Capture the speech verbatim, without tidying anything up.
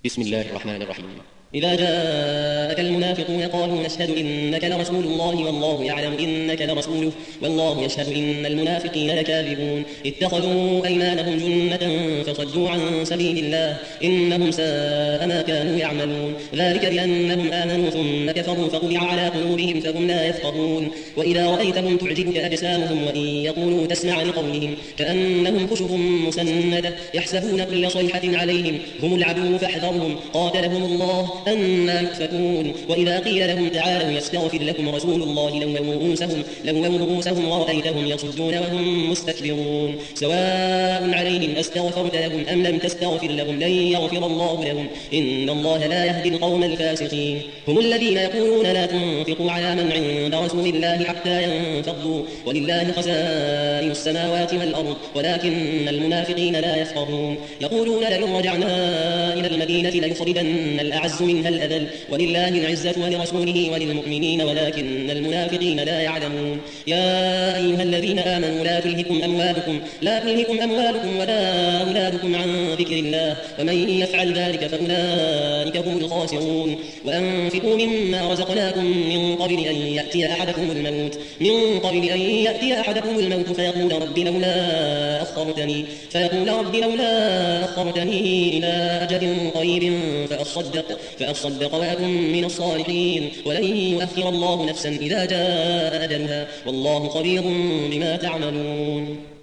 بسم الله الرحمن الرحيم. إذا جاءك المنافقون قالوا نشهد إنك لرسول الله والله يعلم إنك لرسوله والله يشهد إن المنافقين لكاذبون اتخذوا أيمانهم جنة فصدوا عن سبيل الله إنهم ساء ما كانوا يعملون ذلك بأنهم آمنوا ثم كفروا فطبع على قلوبهم فهم لا يفقهون وإذا رأيتهم تعجبك أجسامهم وإن يقولوا تسمع لقولهم كأنهم خشب مسندة يحسبون كل صيحة عليهم هم العدو فاحذرهم قاتلهم الله أنى يؤفكون وإذا قيل لهم تعالوا يستغفر لكم رسول الله لووا رؤوسهم لووا رؤوسهم ورأيتهم يصدون وهم مستكبرون سواء عليهم أستغفرت لهم أم لم تستغفر لهم لن يغفر الله لهم إن الله لا يهدي القوم الفاسقين هم الذين يقولون لا تنفقوا على من عند رسول الله حتى ينفضوا ولله خزائن السماوات والأرض ولكن المنافقين لا يفقهون يقولون لئن رجعنا إلى المدينة ليخرجن الأعز منها الأذل ولله العزة ولرسوله وللمؤمنين ولكن المنافقين لا يعلمون يا أيها الذين آمنوا لا تلهكم أموالكم لا تلهكم أموالكم ولا أولادكم عن ذكر الله ومن يفعل ذلك فأولئك هم الخاسرون وأنفقوا مما رزقناكم من قبل أن يأتي أحدكم الموت من قبل أن يأتي أحدكم الموت فيقول رب لولا أخرتني فيقول رب لولا أخرتني إلى أجل قريب فأصدق فأصدق وأكن من الصالحين ولن يؤخر الله نفسا إذا جاء أجلها والله خبير بما تعملون.